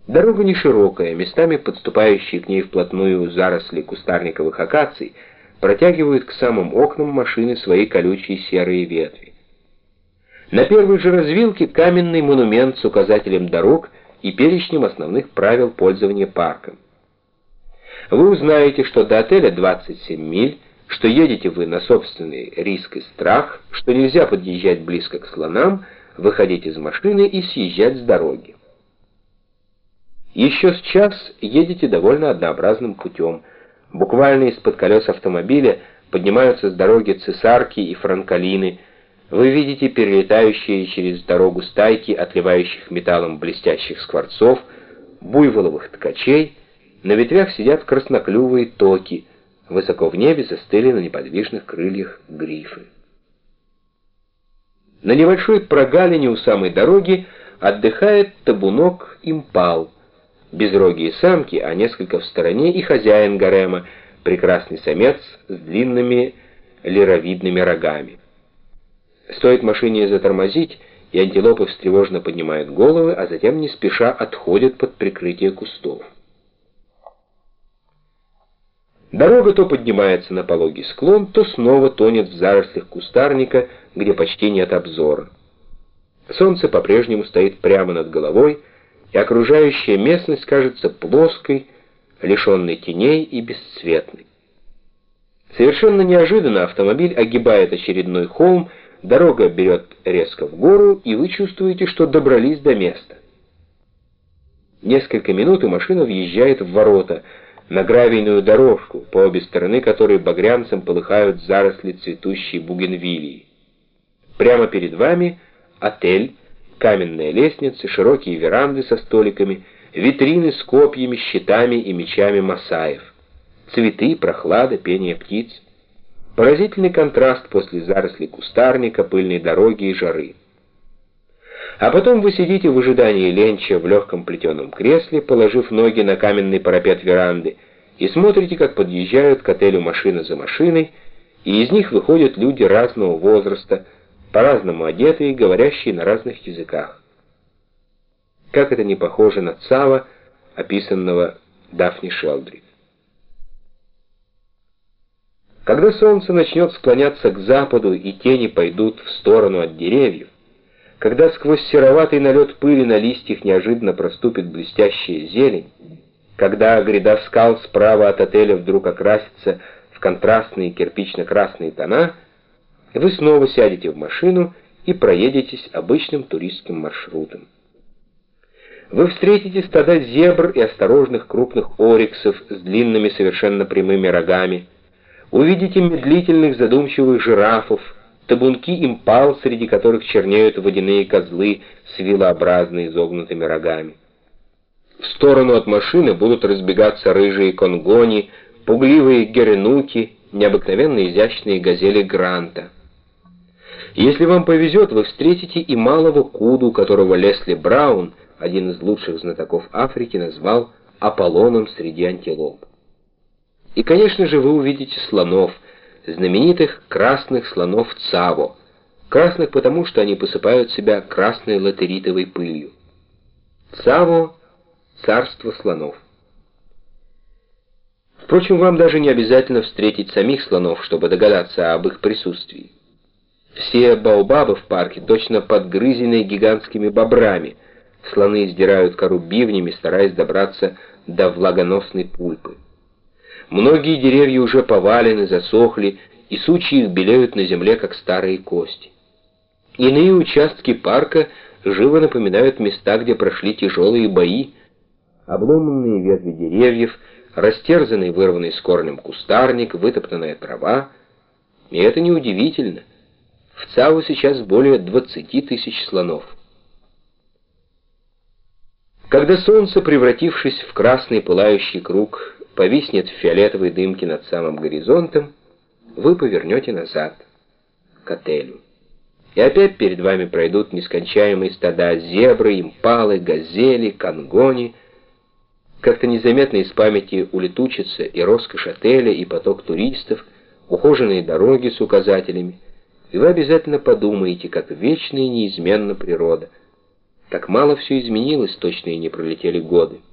Дорога не широкая, местами подступающие к ней вплотную заросли кустарниковых акаций протягивают к самым окнам машины свои колючие серые ветви. На первой же развилке каменный монумент с указателем дорог и перечнем основных правил пользования парком. Вы узнаете, что до отеля 27 миль, что едете вы на собственный риск и страх, что нельзя подъезжать близко к слонам, выходить из машины и съезжать с дороги. Еще с час едете довольно однообразным путем. Буквально из-под колес автомобиля поднимаются с дороги цесарки и франколины. Вы видите перелетающие через дорогу стайки отливающих металлом блестящих скворцов, буйволовых ткачей. На ветвях сидят красноклювые токи. Высоко в небе застыли на неподвижных крыльях грифы. На небольшой прогалине у самой дороги отдыхает табунок импал. Безрогие самки, а несколько в стороне и хозяин гарема, прекрасный самец с длинными лировидными рогами. Стоит машине затормозить, и антилопы встревоженно поднимают головы, а затем не спеша отходят под прикрытие кустов. Дорога то поднимается на пологий склон, то снова тонет в зарослях кустарника, где почти нет обзора. Солнце по-прежнему стоит прямо над головой, и окружающая местность кажется плоской, лишенной теней и бесцветной. Совершенно неожиданно автомобиль огибает очередной холм, дорога берет резко в гору, и вы чувствуете, что добрались до места. Несколько минут, и машина въезжает в ворота, на гравийную дорожку, по обе стороны которой багрянцем полыхают заросли цветущей бугенвиллии. Прямо перед вами отель, каменные лестницы, широкие веранды со столиками, витрины с копьями, щитами и мечами масаев, цветы, прохлада, пение птиц. Поразительный контраст после зарослей кустарника, пыльной дороги и жары. А потом вы сидите в ожидании ленча в легком плетеном кресле, положив ноги на каменный парапет веранды, и смотрите, как подъезжают к отелю машина за машиной, и из них выходят люди разного возраста, по-разному одетые, говорящие на разных языках. Как это не похоже на Цава, описанного Дафни Шелдрик. Когда солнце начнет склоняться к западу и тени пойдут в сторону от деревьев, когда сквозь сероватый налет пыли на листьях неожиданно проступит блестящая зелень, когда гряда скал справа от отеля вдруг окрасится в контрастные кирпично-красные тона, вы снова сядете в машину и проедетесь обычным туристским маршрутом. Вы встретите стада зебр и осторожных крупных ориксов с длинными совершенно прямыми рогами, увидите медлительных задумчивых жирафов, табунки импал, среди которых чернеют водяные козлы с вилообразно изогнутыми рогами. В сторону от машины будут разбегаться рыжие конгони, пугливые геренуки, необыкновенно изящные газели Гранта. Если вам повезет, вы встретите и малого куду, которого Лесли Браун, один из лучших знатоков Африки, назвал Аполлоном среди антилоп. И, конечно же, вы увидите слонов, знаменитых красных слонов Цаво, красных потому, что они посыпают себя красной латеритовой пылью. Цаво — царство слонов. Впрочем, вам даже не обязательно встретить самих слонов, чтобы догадаться об их присутствии. Все баобабы в парке точно подгрызены гигантскими бобрами. Слоны издирают кору бивнями, стараясь добраться до влагоносной пульпы. Многие деревья уже повалены, засохли, и сучьи их белеют на земле, как старые кости. Иные участки парка живо напоминают места, где прошли тяжелые бои. Обломанные ветви деревьев, растерзанный, вырванный с корнем кустарник, вытоптанная трава. И это неудивительно. В Цаву сейчас более 20 тысяч слонов. Когда солнце, превратившись в красный пылающий круг, повиснет в фиолетовой дымке над самым горизонтом, вы повернете назад, к отелю. И опять перед вами пройдут нескончаемые стада зебры, импалы, газели, конгони. Как-то незаметно из памяти улетучится и роскошь отеля, и поток туристов, ухоженные дороги с указателями. И вы обязательно подумаете, как вечна и неизменна природа, Так мало все изменилось, точно и не пролетели годы.